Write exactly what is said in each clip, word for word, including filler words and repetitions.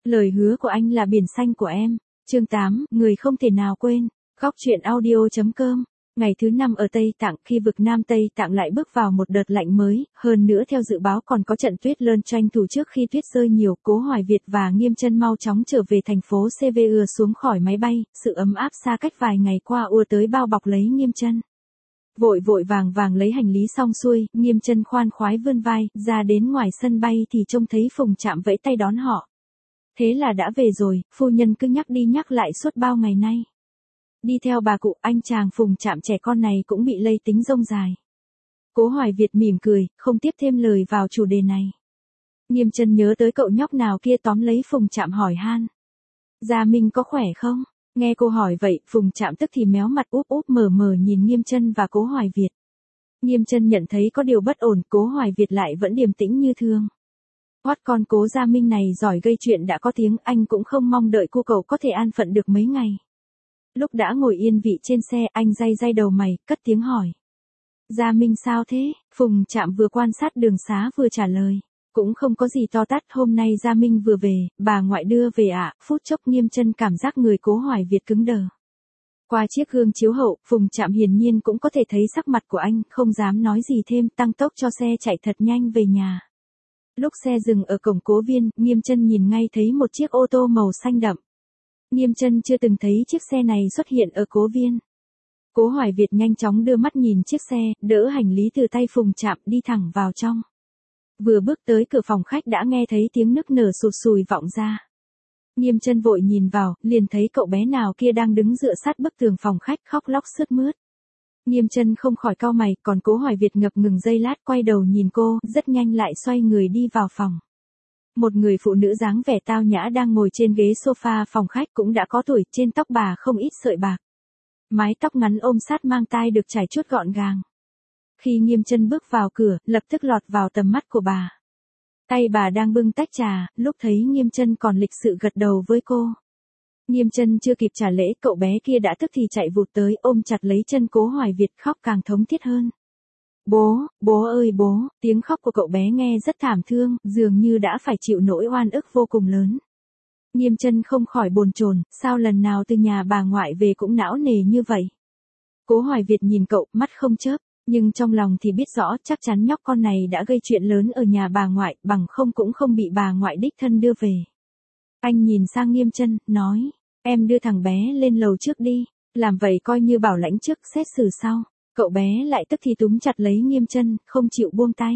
Lời hứa của anh là biển xanh của em. Chương tám, người không thể nào quên. Góc truyện audio.com. Ngày thứ năm ở Tây Tạng, khi vực Nam Tây Tạng lại bước vào một đợt lạnh mới, hơn nữa theo dự báo còn có trận tuyết lớn tranh thủ trước khi tuyết rơi nhiều, Cố Hoài Việt và Nghiêm Chân mau chóng trở về thành phố xê vê ừa xuống khỏi máy bay, sự ấm áp xa cách vài ngày qua ùa tới bao bọc lấy Nghiêm Chân. Vội vội vàng vàng lấy hành lý xong xuôi, Nghiêm Chân khoan khoái vươn vai, ra đến ngoài sân bay thì trông thấy Phùng Trạm vẫy tay đón họ. Thế là đã về rồi, phu nhân cứ nhắc đi nhắc lại suốt bao ngày nay. Đi theo bà cụ, anh chàng Phùng Trạm trẻ con này cũng bị lây tính rông dài. Cố Hoài Việt mỉm cười, không tiếp thêm lời vào chủ đề này. Nghiêm Chân nhớ tới cậu nhóc nào kia tóm lấy Phùng Trạm hỏi han. Gia Minh có khỏe không? Nghe cô hỏi vậy, Phùng Trạm tức thì méo mặt úp úp mờ mờ nhìn Nghiêm Chân và Cố Hoài Việt. Nghiêm Chân nhận thấy có điều bất ổn, Cố Hoài Việt lại vẫn điềm tĩnh như thường. Hoắt con Cố Gia Minh này giỏi gây chuyện đã có tiếng, anh cũng không mong đợi cô cậu có thể an phận được mấy ngày. Lúc đã ngồi yên vị trên xe, anh day day đầu mày, cất tiếng hỏi. Gia Minh sao thế? Phùng Trạm vừa quan sát đường xá vừa trả lời. Cũng không có gì to tát, hôm nay Gia Minh vừa về, bà ngoại đưa về ạ. À. Phút chốc Nghiêm Chân cảm giác người Cố Hoài Việt cứng đờ. Qua chiếc gương chiếu hậu, Phùng Trạm hiển nhiên cũng có thể thấy sắc mặt của anh, không dám nói gì thêm, tăng tốc cho xe chạy thật nhanh về nhà. Lúc xe dừng ở cổng Cố Viên, Nghiêm Chân nhìn ngay thấy một chiếc ô tô màu xanh đậm. Nghiêm Chân chưa từng thấy chiếc xe này xuất hiện ở Cố Viên. Cố Hoài Việt nhanh chóng đưa mắt nhìn chiếc xe, đỡ hành lý từ tay Phùng Trạm đi thẳng vào trong. Vừa bước tới cửa phòng khách đã nghe thấy tiếng nức nở sụt sùi vọng ra. Nghiêm Chân vội nhìn vào, liền thấy cậu bé nào kia đang đứng dựa sát bức tường phòng khách khóc lóc sướt mướt. Nghiêm Chân không khỏi cau mày, còn Cố Hoài Việt ngập ngừng giây lát quay đầu nhìn cô, rất nhanh lại xoay người đi vào phòng. Một người phụ nữ dáng vẻ tao nhã đang ngồi trên ghế sofa phòng khách cũng đã có tuổi, trên tóc bà không ít sợi bạc. Mái tóc ngắn ôm sát mang tai được trải chuốt gọn gàng. Khi Nghiêm Chân bước vào cửa, lập tức lọt vào tầm mắt của bà. Tay bà đang bưng tách trà, lúc thấy Nghiêm Chân còn lịch sự gật đầu với cô. Nghiêm Chân chưa kịp trả lễ, cậu bé kia đã tức thì chạy vụt tới, ôm chặt lấy chân Cố Hoài Việt, khóc càng thống thiết hơn. Bố, bố ơi bố, tiếng khóc của cậu bé nghe rất thảm thương, dường như đã phải chịu nỗi oan ức vô cùng lớn. Nghiêm Chân không khỏi bồn chồn, sao lần nào từ nhà bà ngoại về cũng não nề như vậy. Cố Hoài Việt nhìn cậu, mắt không chớp, nhưng trong lòng thì biết rõ chắc chắn nhóc con này đã gây chuyện lớn ở nhà bà ngoại, bằng không cũng không bị bà ngoại đích thân đưa về. Anh nhìn sang Nghiêm Chân, nói, em đưa thằng bé lên lầu trước đi, làm vậy coi như bảo lãnh trước, xét xử sau. Cậu bé lại tức thì túm chặt lấy Nghiêm Chân, không chịu buông tay.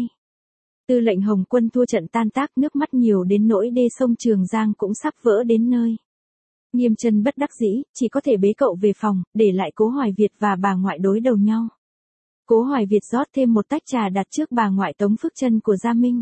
Tư lệnh Hồng Quân thua trận tan tác, nước mắt nhiều đến nỗi đê sông Trường Giang cũng sắp vỡ đến nơi. Nghiêm Chân bất đắc dĩ, chỉ có thể bế cậu về phòng, để lại Cố Hoài Việt và bà ngoại đối đầu nhau. Cố Hoài Việt rót thêm một tách trà đặt trước bà ngoại Tống Phước Trân của Gia Minh.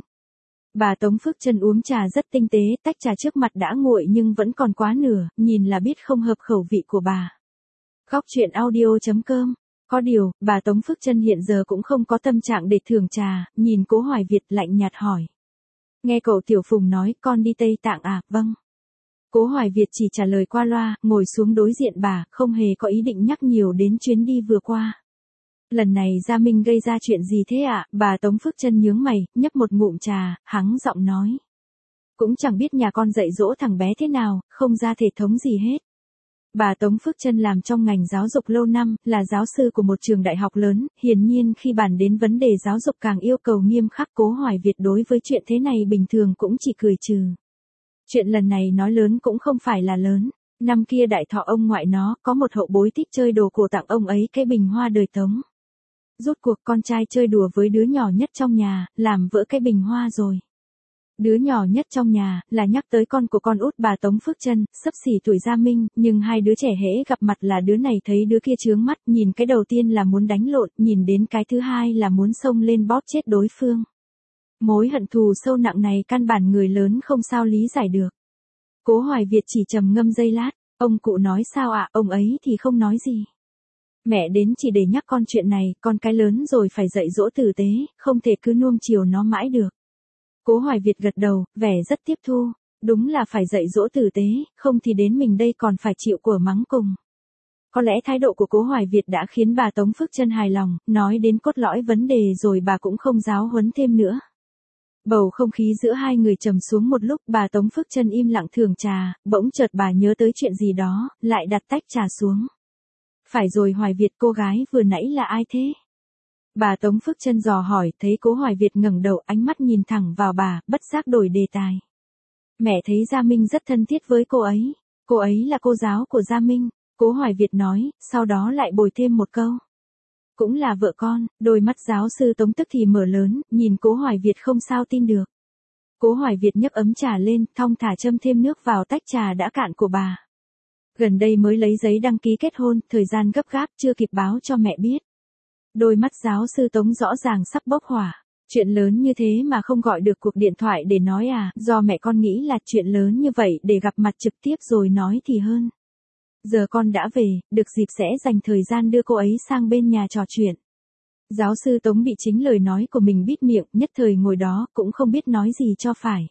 Bà Tống Phước Trân uống trà rất tinh tế, tách trà trước mặt đã nguội nhưng vẫn còn quá nửa, nhìn là biết không hợp khẩu vị của bà. Góc truyện audio.com. Có điều, bà Tống Phước Trân hiện giờ cũng không có tâm trạng để thưởng trà, nhìn Cố Hoài Việt lạnh nhạt hỏi. Nghe cậu Tiểu Phùng nói, con đi Tây Tạng à, vâng. Cố Hoài Việt chỉ trả lời qua loa, ngồi xuống đối diện bà, không hề có ý định nhắc nhiều đến chuyến đi vừa qua. Lần này Gia Minh gây ra chuyện gì thế ạ? À? Bà Tống Phước Trân nhướng mày, nhấp một ngụm trà, hắng giọng nói. Cũng chẳng biết nhà con dạy dỗ thằng bé thế nào, không ra thể thống gì hết. Bà Tống Phước Trân làm trong ngành giáo dục lâu năm, là giáo sư của một trường đại học lớn, hiển nhiên khi bàn đến vấn đề giáo dục càng yêu cầu nghiêm khắc. Cố Hoài Việt đối với chuyện thế này bình thường cũng chỉ cười trừ. Chuyện lần này nói lớn cũng không phải là lớn. Năm kia đại thọ ông ngoại nó, có một hậu bối thích chơi đồ cổ tặng ông ấy cái bình hoa đời Tống. Rốt cuộc con trai chơi đùa với đứa nhỏ nhất trong nhà, làm vỡ cái bình hoa rồi. Đứa nhỏ nhất trong nhà, là nhắc tới con của con út bà Tống Phước Trân, xấp xỉ tuổi Gia Minh, nhưng hai đứa trẻ hễ gặp mặt là đứa này thấy đứa kia chướng mắt, nhìn cái đầu tiên là muốn đánh lộn, nhìn đến cái thứ hai là muốn xông lên bóp chết đối phương. Mối hận thù sâu nặng này căn bản người lớn không sao lý giải được. Cố Hoài Việt chỉ trầm ngâm giây lát, ông cụ nói sao ạ, à? Ông ấy thì không nói gì. Mẹ đến chỉ để nhắc con chuyện này, con cái lớn rồi phải dạy dỗ tử tế, không thể cứ nuông chiều nó mãi được. Cố Hoài Việt gật đầu, vẻ rất tiếp thu, đúng là phải dạy dỗ tử tế, không thì đến mình đây còn phải chịu của mắng cùng. Có lẽ thái độ của Cố Hoài Việt đã khiến bà Tống Phước Trân hài lòng, nói đến cốt lõi vấn đề rồi bà cũng không giáo huấn thêm nữa. Bầu không khí giữa hai người trầm xuống một lúc, bà Tống Phước Trân im lặng thưởng trà, bỗng chợt bà nhớ tới chuyện gì đó, lại đặt tách trà xuống. Phải rồi, Hoài Việt, cô gái vừa nãy là ai thế? Bà Tống Phước Trân dò hỏi, thấy Cố Hoài Việt ngẩng đầu, ánh mắt nhìn thẳng vào bà, bất giác đổi đề tài. Mẹ thấy Gia Minh rất thân thiết với cô ấy. Cô ấy là cô giáo của Gia Minh, Cố Hoài Việt nói, sau đó lại bồi thêm một câu. Cũng là vợ con. Đôi mắt giáo sư Tống tức thì mở lớn, nhìn Cố Hoài Việt không sao tin được. Cố Hoài Việt nhấc ấm trà lên, thong thả châm thêm nước vào tách trà đã cạn của bà. Gần đây mới lấy giấy đăng ký kết hôn, thời gian gấp gáp chưa kịp báo cho mẹ biết. Đôi mắt giáo sư Tống rõ ràng sắp bốc hỏa. Chuyện lớn như thế mà không gọi được cuộc điện thoại để nói à? Do mẹ con nghĩ là chuyện lớn như vậy để gặp mặt trực tiếp rồi nói thì hơn. Giờ con đã về, được dịp sẽ dành thời gian đưa cô ấy sang bên nhà trò chuyện. Giáo sư Tống bị chính lời nói của mình bít miệng, nhất thời ngồi đó cũng không biết nói gì cho phải.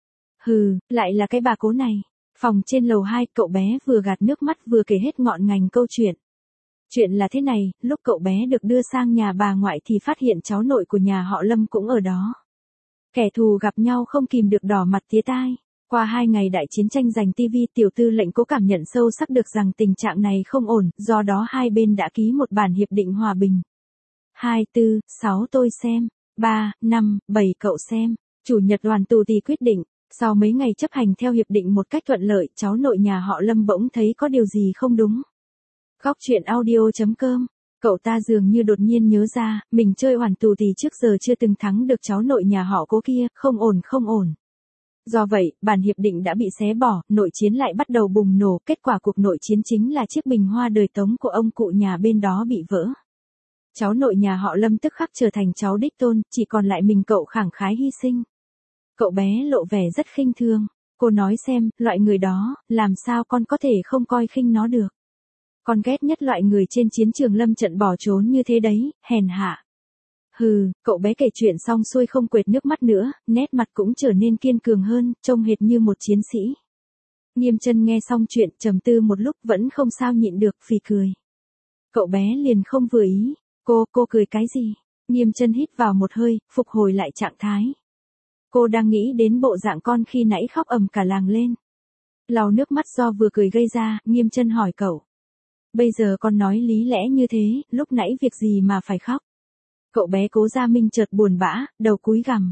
Hừ, lại là cái bà Cố này. Phòng trên lầu hai, cậu bé vừa gạt nước mắt vừa kể hết ngọn ngành câu chuyện. Chuyện là thế này, lúc cậu bé được đưa sang nhà bà ngoại thì phát hiện cháu nội của nhà họ Lâm cũng ở đó. Kẻ thù gặp nhau không kìm được đỏ mặt tía tai. Qua hai ngày đại chiến tranh giành tivi, tiểu tư lệnh Cố cảm nhận sâu sắc được rằng tình trạng này không ổn, do đó hai bên đã ký một bản hiệp định hòa bình. hai, tư, sáu tôi xem, ba, năm, bảy cậu xem. Chủ nhật đoàn tù thì quyết định, sau mấy ngày chấp hành theo hiệp định một cách thuận lợi, cháu nội nhà họ Lâm bỗng thấy có điều gì không đúng. Góc truyện audio chấm com. Cậu ta dường như đột nhiên nhớ ra, mình chơi hoàn tù thì trước giờ chưa từng thắng được cháu nội nhà họ Cố kia, không ổn không ổn. Do vậy, bản hiệp định đã bị xé bỏ, nội chiến lại bắt đầu bùng nổ, kết quả cuộc nội chiến chính là chiếc bình hoa đời Tống của ông cụ nhà bên đó bị vỡ. Cháu nội nhà họ Lâm tức khắc trở thành cháu đích tôn, chỉ còn lại mình cậu khẳng khái hy sinh. Cậu bé lộ vẻ rất khinh thường. Cô nói xem, loại người đó, làm sao con có thể không coi khinh nó được. Con ghét nhất loại người trên chiến trường lâm trận bỏ trốn như thế đấy, hèn hạ. Hừ, cậu bé kể chuyện xong xuôi không quệt nước mắt nữa, nét mặt cũng trở nên kiên cường hơn, trông hệt như một chiến sĩ. Nghiêm Chân nghe xong chuyện, trầm tư một lúc vẫn không sao nhịn được, phì cười. Cậu bé liền không vừa ý, cô, cô cười cái gì? Nghiêm Chân hít vào một hơi, phục hồi lại trạng thái. Cô đang nghĩ đến bộ dạng con khi nãy khóc ầm cả làng lên. Lau nước mắt do vừa cười gây ra, Nghiêm Chân hỏi cậu. Bây giờ con nói lý lẽ như thế, lúc nãy việc gì mà phải khóc? Cậu bé Cố Gia Minh chợt buồn bã, đầu cúi gằm.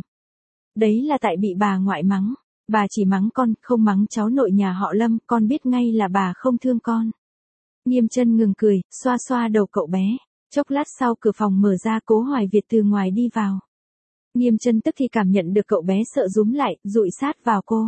Đấy là tại bị bà ngoại mắng. Bà chỉ mắng con, không mắng cháu nội nhà họ Lâm, con biết ngay là bà không thương con. Nghiêm Chân ngừng cười, xoa xoa đầu cậu bé. Chốc lát sau cửa phòng mở ra, Cố Hoài Việt từ ngoài đi vào. Nghiêm Chân tức thì cảm nhận được cậu bé sợ rúm lại, dụi sát vào cô.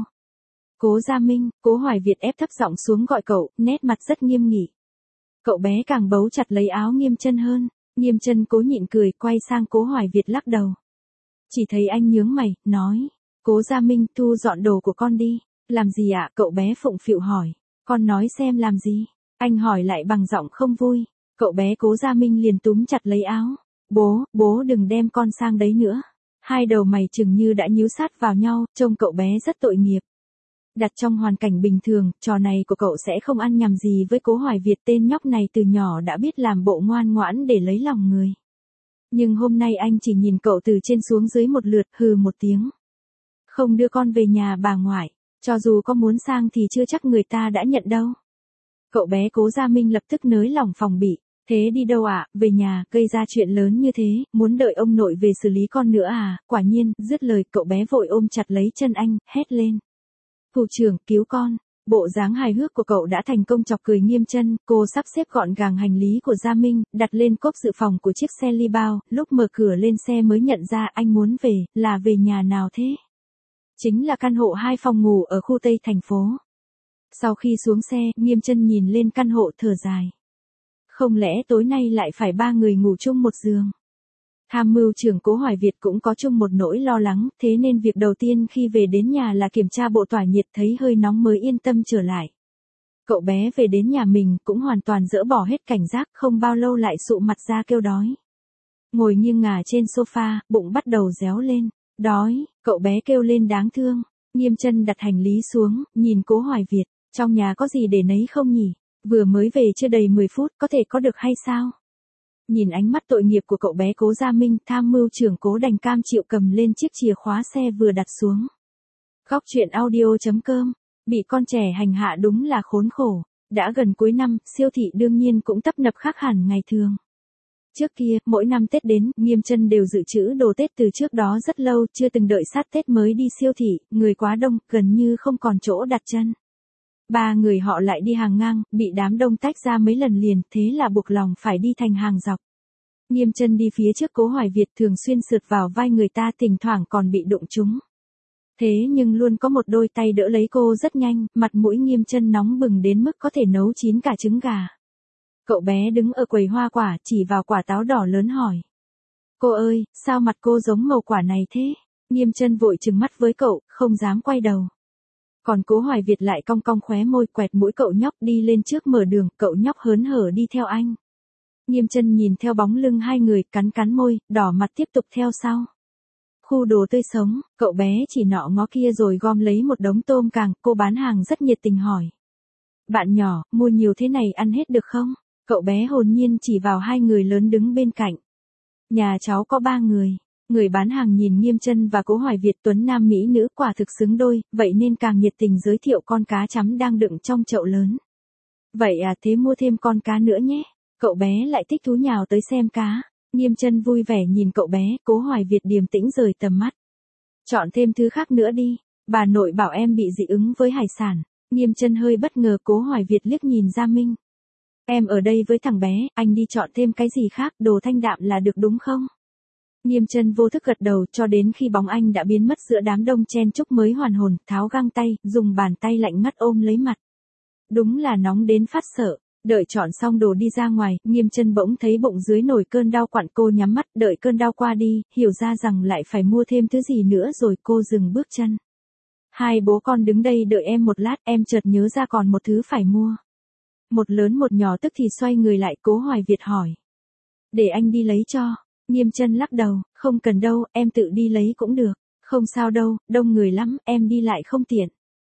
Cố Gia Minh, Cố Hoài Việt ép thấp giọng xuống gọi cậu, nét mặt rất nghiêm nghị. Cậu bé càng bấu chặt lấy áo Nghiêm Chân hơn. Nghiêm Chân cố nhịn cười, quay sang Cố Hoài Việt lắc đầu. Chỉ thấy anh nhướng mày, nói. Cố Gia Minh, thu dọn đồ của con đi. Làm gì ạ? Cậu bé phụng phịu hỏi. Con nói xem làm gì? Anh hỏi lại bằng giọng không vui. Cậu bé Cố Gia Minh liền túm chặt lấy áo. Bố, bố đừng đem con sang đấy nữa. Hai đầu mày chừng như đã nhíu sát vào nhau, trông cậu bé rất tội nghiệp. Đặt trong hoàn cảnh bình thường, trò này của cậu sẽ không ăn nhầm gì với Cố Hoài Việt, tên nhóc này từ nhỏ đã biết làm bộ ngoan ngoãn để lấy lòng người. Nhưng hôm nay anh chỉ nhìn cậu từ trên xuống dưới một lượt, hừ một tiếng. Không đưa con về nhà bà ngoại, cho dù có muốn sang thì chưa chắc người ta đã nhận đâu. Cậu bé Cố Gia Minh lập tức nới lỏng phòng bị. Thế đi đâu ạ? À? Về nhà, gây ra chuyện lớn như thế, muốn đợi ông nội về xử lý con nữa à? Quả nhiên, dứt lời cậu bé vội ôm chặt lấy chân anh, hét lên. Thủ trưởng, cứu con. Bộ dáng hài hước của cậu đã thành công chọc cười Nghiêm Chân. Cô sắp xếp gọn gàng hành lý của Gia Minh, đặt lên cốp dự phòng của chiếc xe li bao, lúc mở cửa lên xe mới nhận ra anh muốn về, là về nhà nào thế? Chính là căn hộ hai phòng ngủ ở khu Tây thành phố. Sau khi xuống xe, Nghiêm Chân nhìn lên căn hộ thở dài. Không lẽ tối nay lại phải ba người ngủ chung một giường? Tham mưu trưởng Cố Hoài Việt cũng có chung một nỗi lo lắng, thế nên việc đầu tiên khi về đến nhà là kiểm tra bộ tỏa nhiệt, thấy hơi nóng mới yên tâm trở lại. Cậu bé về đến nhà mình cũng hoàn toàn dỡ bỏ hết cảnh giác, không bao lâu lại sụ mặt ra kêu đói. Ngồi nghiêng ngả trên sofa, bụng bắt đầu réo lên. Đói, cậu bé kêu lên đáng thương. Nghiêm Chân đặt hành lý xuống, nhìn Cố Hoài Việt, trong nhà có gì để nấy không nhỉ? Vừa mới về chưa đầy mười phút, có thể có được hay sao? Nhìn ánh mắt tội nghiệp của cậu bé Cố Gia Minh, tham mưu trưởng Cố đành cam chịu cầm lên chiếc chìa khóa xe vừa đặt xuống. Góc truyện audio.com, bị con trẻ hành hạ đúng là khốn khổ. Đã gần cuối năm, siêu thị đương nhiên cũng tấp nập khác hẳn ngày thường. Trước kia, mỗi năm Tết đến, Nghiêm Chân đều dự trữ đồ Tết từ trước đó rất lâu, chưa từng đợi sát Tết mới đi siêu thị, người quá đông, gần như không còn chỗ đặt chân. Ba người họ lại đi hàng ngang, bị đám đông tách ra mấy lần liền, thế là buộc lòng phải đi thành hàng dọc. Nghiêm Chân đi phía trước Cố Hoài Việt, thường xuyên sượt vào vai người ta, thỉnh thoảng còn bị đụng trúng. Thế nhưng luôn có một đôi tay đỡ lấy cô rất nhanh, mặt mũi Nghiêm Chân nóng bừng đến mức có thể nấu chín cả trứng gà. Cậu bé đứng ở quầy hoa quả, chỉ vào quả táo đỏ lớn hỏi. Cô ơi, sao mặt cô giống màu quả này thế? Nghiêm Chân vội trừng mắt với cậu, không dám quay đầu. Còn Cố Hoài Việt lại cong cong khóe môi, quẹt mũi cậu nhóc đi lên trước mở đường, cậu nhóc hớn hở đi theo anh. Nghiêm Chân nhìn theo bóng lưng hai người, cắn cắn môi, đỏ mặt tiếp tục theo sau. Khu đồ tươi sống, cậu bé chỉ nọ ngó kia rồi gom lấy một đống tôm càng, cô bán hàng rất nhiệt tình hỏi. Bạn nhỏ, mua nhiều thế này ăn hết được không? Cậu bé hồn nhiên chỉ vào hai người lớn đứng bên cạnh. Nhà cháu có ba người. Người bán hàng nhìn Nghiêm Chân và Cố Hoài Việt, tuấn nam mỹ nữ quả thực xứng đôi, vậy nên càng nhiệt tình giới thiệu con cá chấm đang đựng trong chậu lớn. Vậy à, thế mua thêm con cá nữa nhé. Cậu bé lại thích thú nhào tới xem cá. Nghiêm Chân vui vẻ nhìn cậu bé, Cố Hoài Việt điềm tĩnh rời tầm mắt. Chọn thêm thứ khác nữa đi, bà nội bảo em bị dị ứng với hải sản. Nghiêm Chân hơi bất ngờ, Cố Hoài Việt liếc nhìn Gia Minh. Em ở đây với thằng bé, anh đi chọn thêm cái gì khác, đồ thanh đạm là được đúng không? Nghiêm Chân vô thức gật đầu, cho đến khi bóng anh đã biến mất giữa đám đông chen chúc mới hoàn hồn, tháo găng tay, dùng bàn tay lạnh ngắt ôm lấy mặt. Đúng là nóng đến phát sợ. Đợi chọn xong đồ đi ra ngoài, Nghiêm Chân bỗng thấy bụng dưới nổi cơn đau quặn, cô nhắm mắt, đợi cơn đau qua đi, hiểu ra rằng lại phải mua thêm thứ gì nữa rồi cô dừng bước chân. Hai bố con đứng đây đợi em một lát, em chợt nhớ ra còn một thứ phải mua. Một lớn một nhỏ tức thì xoay người lại, Cố Hoài Việt hỏi. Để anh đi lấy cho. Nghiêm Chân lắc đầu, không cần đâu, em tự đi lấy cũng được. Không sao đâu, đông người lắm, em đi lại không tiện.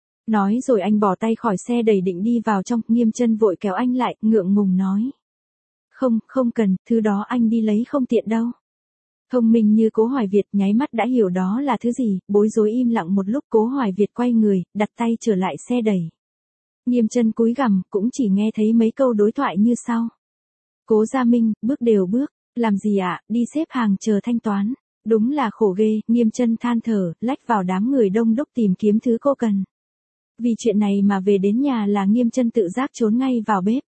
Nói rồi anh bỏ tay khỏi xe đẩy định đi vào trong, Nghiêm Chân vội kéo anh lại, ngượng ngùng nói. Không, không cần, thứ đó anh đi lấy không tiện đâu. Thông minh như Cố Hoài Việt nháy mắt đã hiểu đó là thứ gì, bối rối im lặng một lúc, Cố Hoài Việt quay người, đặt tay trở lại xe đẩy. Nghiêm Chân cúi gằm, cũng chỉ nghe thấy mấy câu đối thoại như sau. Cố Gia Minh, bước đều bước, làm gì ạ, à? Đi xếp hàng chờ thanh toán. Đúng là khổ ghê, Nghiêm Chân than thở, lách vào đám người đông đúc tìm kiếm thứ cô cần. Vì chuyện này mà về đến nhà là Nghiêm Chân tự giác trốn ngay vào bếp.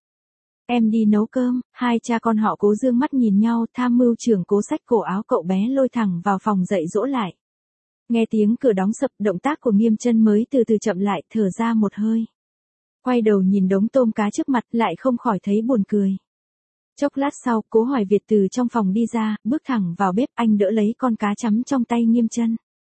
Em đi nấu cơm, hai cha con họ Cố dương mắt nhìn nhau, tham mưu trưởng Cố xách cổ áo cậu bé lôi thẳng vào phòng dạy dỗ lại. Nghe tiếng cửa đóng sập, động tác của Nghiêm Chân mới từ từ chậm lại, thở ra một hơi. Quay đầu nhìn đống tôm cá trước mặt, lại không khỏi thấy buồn cười. Chốc lát sau, Cố Hoài Việt từ trong phòng đi ra, bước thẳng vào bếp, anh đỡ lấy con cá chấm trong tay Nghiêm Chân.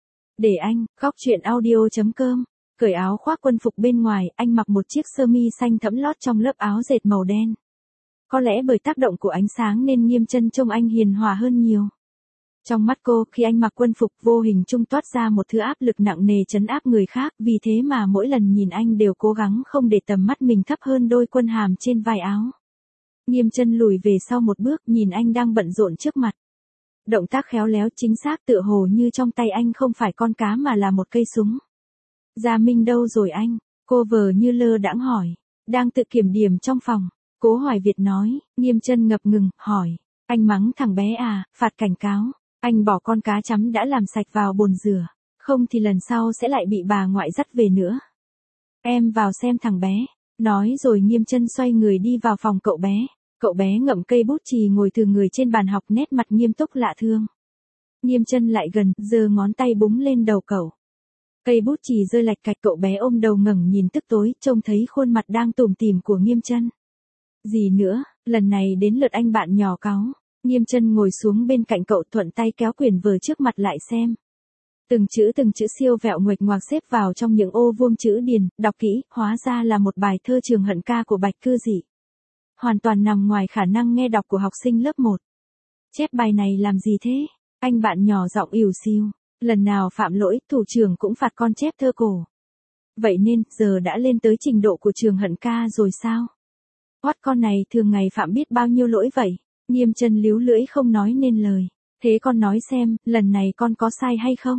Để anh, góc truyện audio.com. Cởi áo khoác quân phục bên ngoài, anh mặc một chiếc sơ mi xanh thẫm lót trong lớp áo dệt màu đen. Có lẽ bởi tác động của ánh sáng nên Nghiêm Chân trông anh hiền hòa hơn nhiều. Trong mắt cô, khi anh mặc quân phục, vô hình trung toát ra một thứ áp lực nặng nề trấn áp người khác, vì thế mà mỗi lần nhìn anh đều cố gắng không để tầm mắt mình thấp hơn đôi quân hàm trên vai áo. Nghiêm Chân lùi về sau một bước, nhìn anh đang bận rộn trước mặt. Động tác khéo léo chính xác, tựa hồ như trong tay anh không phải con cá mà là một cây súng. Gia Minh đâu rồi anh? Cô vờ như lơ đãng hỏi. Đang tự kiểm điểm trong phòng. Cố Hoài Việt nói. Nghiêm Chân ngập ngừng, hỏi. Anh mắng thằng bé à, phạt cảnh cáo. Anh bỏ con cá chấm đã làm sạch vào bồn rửa. Không thì lần sau sẽ lại bị bà ngoại dắt về nữa. Em vào xem thằng bé. Nói rồi Nghiêm Chân xoay người đi vào phòng cậu bé. Cậu bé ngậm cây bút chì ngồi thừa người trên bàn học, nét mặt nghiêm túc lạ thương. Nghiêm Chân lại gần, giơ ngón tay búng lên đầu cậu. Cây bút chì rơi lạch cạch, cậu bé ôm đầu ngẩng nhìn tức tối, trông thấy khuôn mặt đang tủm tỉm của Nghiêm Chân. Gì nữa, lần này đến lượt anh bạn nhỏ cáu. Nghiêm Chân ngồi xuống bên cạnh cậu, thuận tay kéo quyển vở trước mặt lại xem. Từng chữ từng chữ siêu vẹo nguệch ngoạc xếp vào trong những ô vuông chữ điền, đọc kỹ, hóa ra là một bài thơ Trường Hận Ca của Bạch Cư Dị. Hoàn toàn nằm ngoài khả năng nghe đọc của học sinh lớp một. Chép bài này làm gì thế? Anh bạn nhỏ giọng ỉu xìu. Lần nào phạm lỗi, thủ trưởng cũng phạt con chép thơ cổ. Vậy nên, giờ đã lên tới trình độ của Trường Hận Ca rồi sao? Hoắt con này thường ngày phạm biết bao nhiêu lỗi vậy? Nghiêm Chân líu lưỡi không nói nên lời. Thế con nói xem, lần này con có sai hay không?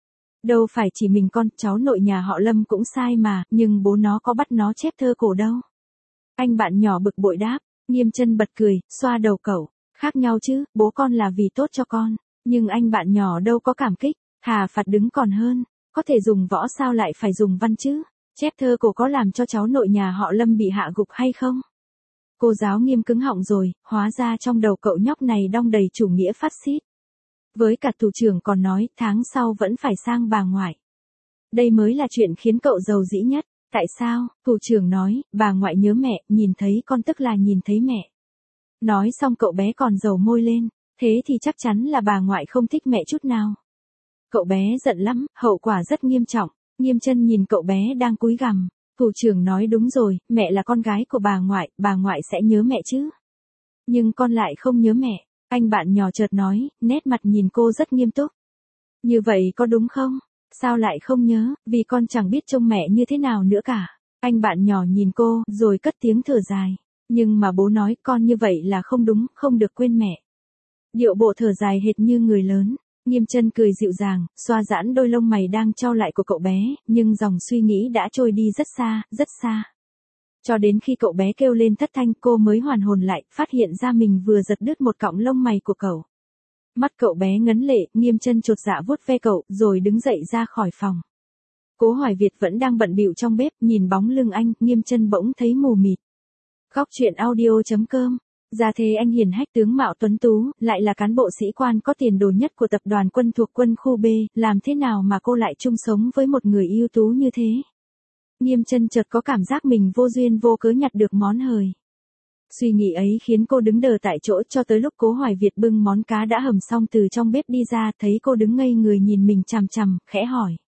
Đâu phải chỉ mình con, cháu nội nhà họ Lâm cũng sai mà, nhưng bố nó có bắt nó chép thơ cổ đâu. Anh bạn nhỏ bực bội đáp. Nghiêm Chân bật cười, xoa đầu cậu. Khác nhau chứ, bố con là vì tốt cho con. Nhưng anh bạn nhỏ đâu có cảm kích, thà phạt đứng còn hơn. Có thể dùng võ sao lại phải dùng văn chứ? Chép thơ cổ có làm cho cháu nội nhà họ Lâm bị hạ gục hay không? Cô giáo Nghiêm cứng họng rồi, hóa ra trong đầu cậu nhóc này đong đầy chủ nghĩa phát xít. Với cả thủ trưởng còn nói, tháng sau vẫn phải sang bà ngoại. Đây mới là chuyện khiến cậu giàu dĩ nhất. Tại sao? Thủ trưởng nói, bà ngoại nhớ mẹ, nhìn thấy con tức là nhìn thấy mẹ. Nói xong cậu bé còn dầu môi lên, thế thì chắc chắn là bà ngoại không thích mẹ chút nào. Cậu bé giận lắm, hậu quả rất nghiêm trọng. Nghiêm Chân nhìn cậu bé đang cúi gằm. Thủ trưởng nói đúng rồi, mẹ là con gái của bà ngoại, bà ngoại sẽ nhớ mẹ chứ. Nhưng con lại không nhớ mẹ. Anh bạn nhỏ chợt nói, nét mặt nhìn cô rất nghiêm túc. Như vậy có đúng không? Sao lại không nhớ, vì con chẳng biết trông mẹ như thế nào nữa cả. Anh bạn nhỏ nhìn cô, rồi cất tiếng thở dài. Nhưng mà bố nói con như vậy là không đúng, không được quên mẹ. Điệu bộ thở dài hệt như người lớn. Nghiêm Chân cười dịu dàng, xoa giãn đôi lông mày đang trao lại của cậu bé, nhưng dòng suy nghĩ đã trôi đi rất xa, rất xa. Cho đến khi cậu bé kêu lên thất thanh cô mới hoàn hồn lại, phát hiện ra mình vừa giật đứt một cọng lông mày của cậu. Mắt cậu bé ngấn lệ, Nghiêm Chân chột dạ vuốt ve cậu, rồi đứng dậy ra khỏi phòng. Cố Hoài Việt vẫn đang bận bịu trong bếp, nhìn bóng lưng anh, Nghiêm Chân bỗng thấy mù mịt. Góc truyện audio chấm com. Gia thế anh hiền hách tướng mạo tuấn tú, lại là cán bộ sĩ quan có tiền đồ nhất của tập đoàn quân thuộc quân khu B, làm thế nào mà cô lại chung sống với một người ưu tú như thế? Nghiêm Chân chợt có cảm giác mình vô duyên vô cớ nhặt được món hời. Suy nghĩ ấy khiến cô đứng đờ tại chỗ cho tới lúc Cố Hoài Việt bưng món cá đã hầm xong từ trong bếp đi ra, thấy cô đứng ngây người nhìn mình chằm chằm, khẽ hỏi.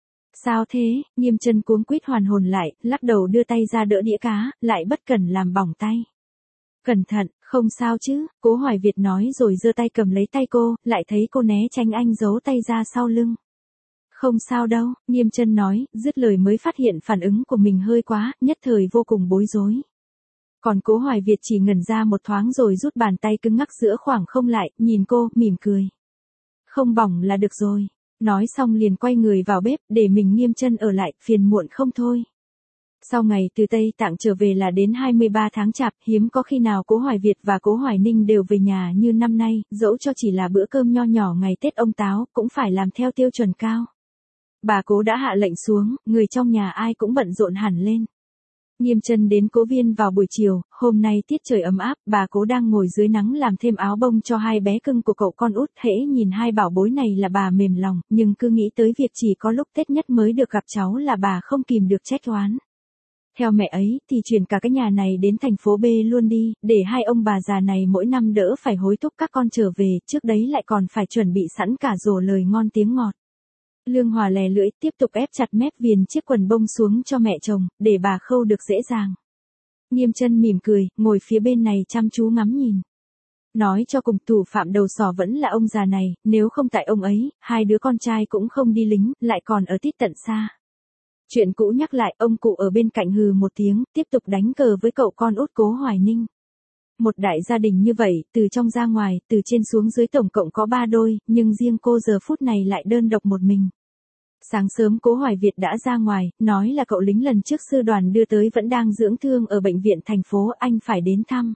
Sao thế? Nghiêm Chân cuống quýt hoàn hồn lại, lắc đầu đưa tay ra đỡ đĩa cá, lại bất cẩn làm bỏng tay. Cẩn thận, không sao chứ, Cố Hoài Việt nói rồi giơ tay cầm lấy tay cô, lại thấy cô né tránh anh giấu tay ra sau lưng. Không sao đâu, Nghiêm Chân nói, dứt lời mới phát hiện phản ứng của mình hơi quá, nhất thời vô cùng bối rối. Còn Cố Hoài Việt chỉ ngẩn ra một thoáng rồi rút bàn tay cứng ngắc giữa khoảng không lại, nhìn cô, mỉm cười. Không bỏng là được rồi. Nói xong liền quay người vào bếp, để mình Nghiêm Chân ở lại, phiền muộn không thôi. Sau ngày từ Tây Tạng trở về là đến hai mươi ba tháng Chạp, hiếm có khi nào Cố Hoài Việt và Cố Hoài Ninh đều về nhà như năm nay, dẫu cho chỉ là bữa cơm nho nhỏ ngày Tết ông Táo, cũng phải làm theo tiêu chuẩn cao. Bà Cố đã hạ lệnh xuống, người trong nhà ai cũng bận rộn hẳn lên. Nghiêm Chân đến Cố Viên vào buổi chiều, hôm nay tiết trời ấm áp, bà Cố đang ngồi dưới nắng làm thêm áo bông cho hai bé cưng của cậu con út, hễ nhìn hai bảo bối này là bà mềm lòng, nhưng cứ nghĩ tới việc chỉ có lúc Tết nhất mới được gặp cháu là bà không kìm được trách oán. Theo mẹ ấy, thì chuyển cả cái nhà này đến thành phố B luôn đi, để hai ông bà già này mỗi năm đỡ phải hối thúc các con trở về, trước đấy lại còn phải chuẩn bị sẵn cả rổ lời ngon tiếng ngọt. Lương Hòa lè lưỡi tiếp tục ép chặt mép viền chiếc quần bông xuống cho mẹ chồng, để bà khâu được dễ dàng. Nghiêm Chân mỉm cười, ngồi phía bên này chăm chú ngắm nhìn. Nói cho cùng thủ phạm đầu sỏ vẫn là ông già này, nếu không tại ông ấy, hai đứa con trai cũng không đi lính, lại còn ở tít tận xa. Chuyện cũ nhắc lại, ông cụ ở bên cạnh hừ một tiếng, tiếp tục đánh cờ với cậu con út Cố Hoài Ninh. Một đại gia đình như vậy, từ trong ra ngoài, từ trên xuống dưới tổng cộng có ba đôi, nhưng riêng cô giờ phút này lại đơn độc một mình. Sáng sớm Cố Hoài Việt đã ra ngoài, nói là cậu lính lần trước sư đoàn đưa tới vẫn đang dưỡng thương ở bệnh viện thành phố, anh phải đến thăm.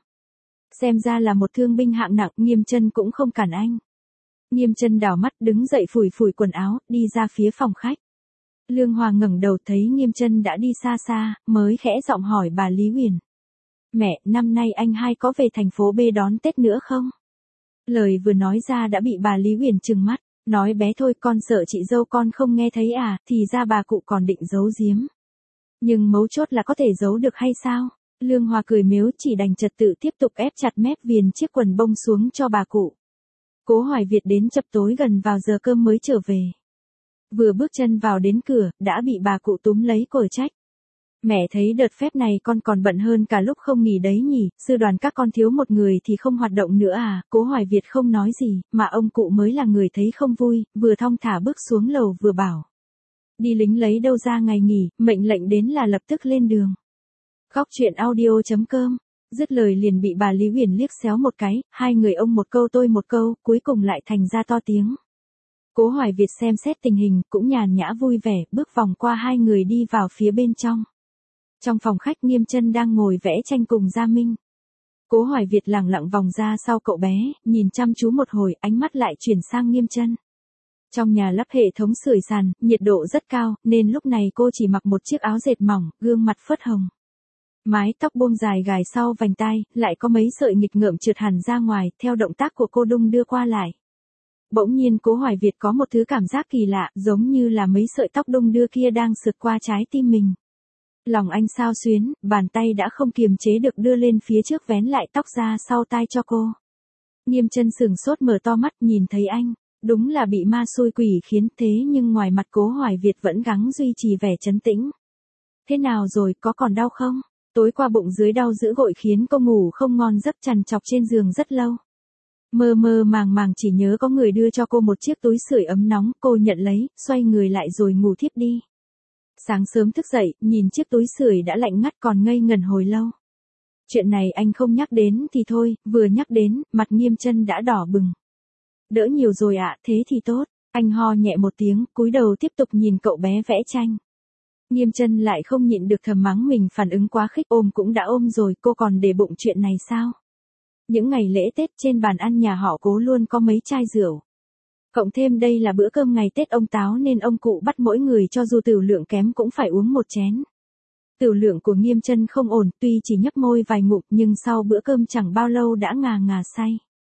Xem ra là một thương binh hạng nặng, Nghiêm Chân cũng không cản anh. Nghiêm Chân đảo mắt đứng dậy phủi phủi quần áo, đi ra phía phòng khách. Lương Hòa ngẩng đầu thấy Nghiêm Chân đã đi xa xa, mới khẽ giọng hỏi bà Lý Huyền. Mẹ, năm nay anh hai có về thành phố B đón Tết nữa không? Lời vừa nói ra đã bị bà Lý Huyền trừng mắt, nói bé thôi con sợ chị dâu con không nghe thấy à, thì ra bà cụ còn định giấu giếm. Nhưng mấu chốt là có thể giấu được hay sao? Lương Hòa cười mếu chỉ đành trật tự tiếp tục ép chặt mép viền chiếc quần bông xuống cho bà cụ. Cố Hoài Việt đến chập tối gần vào giờ cơm mới trở về. Vừa bước chân vào đến cửa, đã bị bà cụ túm lấy cổ trách. Mẹ thấy đợt phép này con còn bận hơn cả lúc không nghỉ đấy nhỉ, sư đoàn các con thiếu một người thì không hoạt động nữa à, Cố Hoài Việt không nói gì, mà ông cụ mới là người thấy không vui, vừa thong thả bước xuống lầu vừa bảo. Đi lính lấy đâu ra ngày nghỉ, mệnh lệnh đến là lập tức lên đường. Góc truyện audio chấm com Dứt lời liền bị bà Lý Huyền liếc xéo một cái, hai người ông một câu tôi một câu, cuối cùng lại thành ra to tiếng. Cố Hoài Việt xem xét tình hình, cũng nhàn nhã vui vẻ, bước vòng qua hai người đi vào phía bên trong. Trong phòng khách Nghiêm Chân đang ngồi vẽ tranh cùng Gia Minh. Cố Hoài Việt lẳng lặng vòng ra sau cậu bé, nhìn chăm chú một hồi, ánh mắt lại chuyển sang Nghiêm Chân. Trong nhà lắp hệ thống sưởi sàn, nhiệt độ rất cao, nên lúc này cô chỉ mặc một chiếc áo dệt mỏng, gương mặt phớt hồng. Mái tóc buông dài gài sau vành tai, lại có mấy sợi nghịch ngợm trượt hẳn ra ngoài, theo động tác của cô đung đưa qua lại. Bỗng nhiên Cố Hoài Việt có một thứ cảm giác kỳ lạ, giống như là mấy sợi tóc đung đưa kia đang sượt qua trái tim mình. Lòng anh xao xuyến, bàn tay đã không kiềm chế được đưa lên phía trước vén lại tóc ra sau tai cho cô. Nghiêm Chân sừng sốt mở to mắt nhìn thấy anh, đúng là bị ma xui quỷ khiến, thế nhưng ngoài mặt Cố Hoài Việt vẫn gắng duy trì vẻ trấn tĩnh. Thế nào rồi, có còn đau không? Tối qua bụng dưới đau dữ dội khiến cô ngủ không ngon giấc, trằn trọc trên giường rất lâu. Mơ mơ màng màng chỉ nhớ có người đưa cho cô một chiếc túi sưởi ấm nóng, cô nhận lấy, xoay người lại rồi ngủ thiếp đi. Sáng sớm thức dậy, nhìn chiếc túi sưởi đã lạnh ngắt còn ngây ngẩn hồi lâu. Chuyện này anh không nhắc đến thì thôi, vừa nhắc đến, mặt Nghiêm Chân đã đỏ bừng. Đỡ nhiều rồi ạ, thế thì tốt. Anh ho nhẹ một tiếng, cúi đầu tiếp tục nhìn cậu bé vẽ tranh. Nghiêm Chân lại không nhịn được thầm mắng mình phản ứng quá khích, ôm cũng đã ôm rồi, cô còn để bụng chuyện này sao? Những ngày lễ Tết trên bàn ăn nhà họ Cố luôn có mấy chai rượu. Cộng thêm đây là bữa cơm ngày Tết ông Táo nên ông cụ bắt mỗi người cho dù tửu lượng kém cũng phải uống một chén. Tửu lượng của Nghiêm Chân không ổn, tuy chỉ nhấp môi vài ngụm nhưng sau bữa cơm chẳng bao lâu đã ngà ngà say.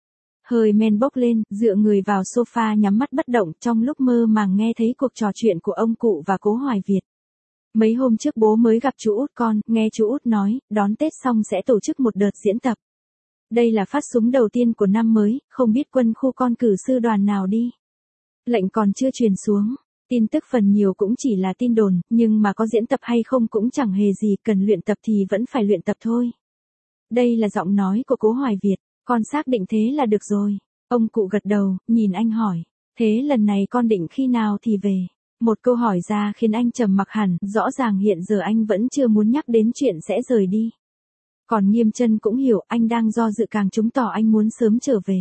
Hơi men bốc lên, dựa người vào sofa nhắm mắt bất động, trong lúc mơ màng nghe thấy cuộc trò chuyện của ông cụ và Cố Hoài Việt. Mấy hôm trước bố mới gặp chú út con, nghe chú út nói, đón Tết xong sẽ tổ chức một đợt diễn tập. Đây là phát súng đầu tiên của năm mới, không biết quân khu con cử sư đoàn nào đi. Lệnh còn chưa truyền xuống, tin tức phần nhiều cũng chỉ là tin đồn, nhưng mà có diễn tập hay không cũng chẳng hề gì, cần luyện tập thì vẫn phải luyện tập thôi. Đây là giọng nói của Cố Hoài Việt, con xác định thế là được rồi. Ông cụ gật đầu, nhìn anh hỏi, thế lần này con định khi nào thì về? Một câu hỏi ra khiến anh trầm mặc hẳn, rõ ràng hiện giờ anh vẫn chưa muốn nhắc đến chuyện sẽ rời đi. Còn Nghiêm Chân cũng hiểu anh đang do dự, càng chứng tỏ anh muốn sớm trở về.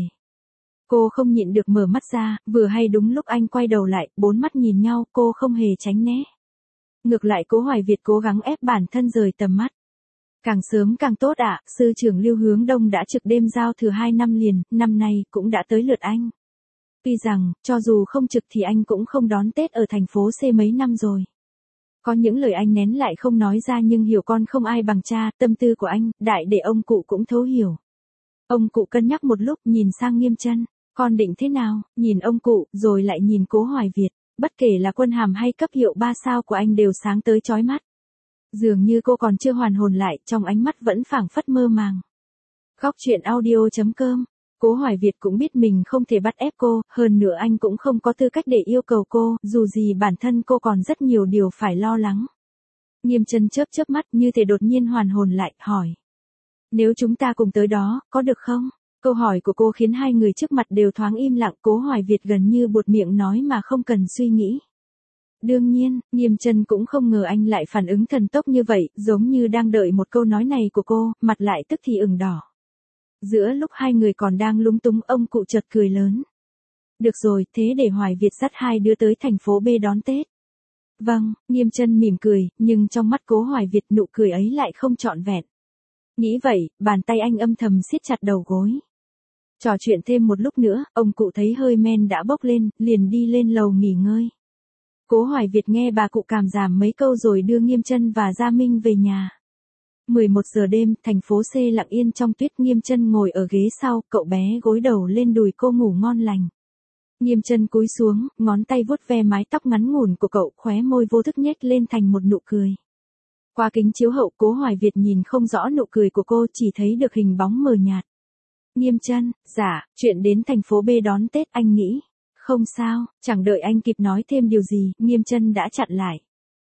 Cô không nhịn được mở mắt ra, vừa hay đúng lúc anh quay đầu lại, bốn mắt nhìn nhau, cô không hề tránh né. Ngược lại Cố Hoài Việt cố gắng ép bản thân rời tầm mắt. Càng sớm càng tốt ạ, sư trưởng Lưu Hướng Đông đã trực đêm giao thừa hai năm liền, năm nay cũng đã tới lượt anh. Tuy rằng, cho dù không trực thì anh cũng không đón Tết ở thành phố C mấy năm rồi. Có những lời anh nén lại không nói ra nhưng hiểu con không ai bằng cha, tâm tư của anh, đại để ông cụ cũng thấu hiểu. Ông cụ cân nhắc một lúc nhìn sang Nghiêm Chân, con định thế nào, nhìn ông cụ, rồi lại nhìn Cố Hoài Việt, bất kể là quân hàm hay cấp hiệu ba sao của anh đều sáng tới chói mắt. Dường như cô còn chưa hoàn hồn lại, trong ánh mắt vẫn phảng phất mơ màng. Góc truyện audio chấm com. Cố Hoài Việt cũng biết mình không thể bắt ép cô, hơn nữa anh cũng không có tư cách để yêu cầu cô, dù gì bản thân cô còn rất nhiều điều phải lo lắng. Nghiêm Chân chớp chớp mắt như thể đột nhiên hoàn hồn lại, hỏi. Nếu chúng ta cùng tới đó, có được không? Câu hỏi của cô khiến hai người trước mặt đều thoáng im lặng, Cố Hoài Việt gần như buột miệng nói mà không cần suy nghĩ. Đương nhiên, Nghiêm Chân cũng không ngờ anh lại phản ứng thần tốc như vậy, giống như đang đợi một câu nói này của cô, mặt lại tức thì ửng đỏ. Giữa lúc hai người còn đang lúng túng, ông cụ chợt cười lớn. Được rồi, thế để Hoài Việt dắt hai đứa tới thành phố B đón Tết. Vâng, Nghiêm Chân mỉm cười, nhưng trong mắt Cố Hoài Việt nụ cười ấy lại không trọn vẹn. Nghĩ vậy, bàn tay anh âm thầm siết chặt đầu gối. Trò chuyện thêm một lúc nữa, ông cụ thấy hơi men đã bốc lên, liền đi lên lầu nghỉ ngơi. Cố Hoài Việt nghe bà cụ cảm giảm mấy câu rồi đưa Nghiêm Chân và Gia Minh về nhà. mười một giờ đêm, thành phố C lặng yên trong tuyết, Nghiêm Chân ngồi ở ghế sau, cậu bé gối đầu lên đùi cô ngủ ngon lành. Nghiêm Chân cúi xuống, ngón tay vuốt ve mái tóc ngắn ngủn của cậu, khóe môi vô thức nhếch lên thành một nụ cười. Qua kính chiếu hậu, Cố Hoài Việt nhìn không rõ nụ cười của cô, chỉ thấy được hình bóng mờ nhạt. Nghiêm Chân, dạ, chuyện đến thành phố B đón Tết anh nghĩ. Không sao, chẳng đợi anh kịp nói thêm điều gì, Nghiêm Chân đã chặn lại.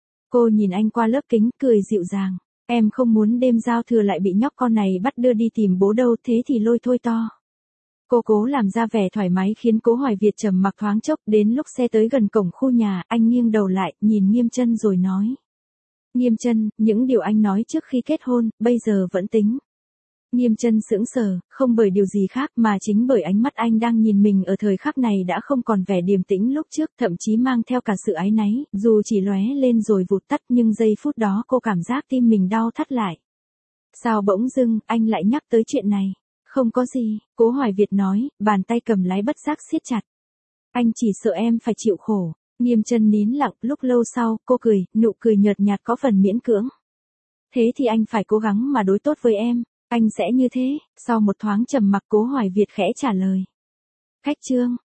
Cô nhìn anh qua lớp kính, cười dịu dàng. Em không muốn đêm giao thừa lại bị nhóc con này bắt đưa đi tìm bố đâu, thế thì lôi thôi to. Cô cố làm ra vẻ thoải mái khiến Cố Hoài Việt trầm mặc thoáng chốc, đến lúc xe tới gần cổng khu nhà, anh nghiêng đầu lại, nhìn Nghiêm Chân rồi nói. Nghiêm Chân, những điều anh nói trước khi kết hôn, bây giờ vẫn tính. Nghiêm chân sững sờ, không bởi điều gì khác mà chính bởi ánh mắt anh đang nhìn mình ở thời khắc này đã không còn vẻ điềm tĩnh lúc trước, thậm chí mang theo cả sự áy náy, dù chỉ lóe lên rồi vụt tắt nhưng giây phút đó cô cảm giác tim mình đau thắt lại. Sao bỗng dưng, anh lại nhắc tới chuyện này? Không có gì, Cố Hoài Việt nói, bàn tay cầm lái bất giác siết chặt. Anh chỉ sợ em phải chịu khổ. Nghiêm chân nín lặng, lúc lâu sau, cô cười, nụ cười nhợt nhạt có phần miễn cưỡng. Thế thì anh phải cố gắng mà đối tốt với em, anh sẽ như thế. Sau một thoáng trầm mặc, Cố Hoài Việt khẽ trả lời. Khách trương,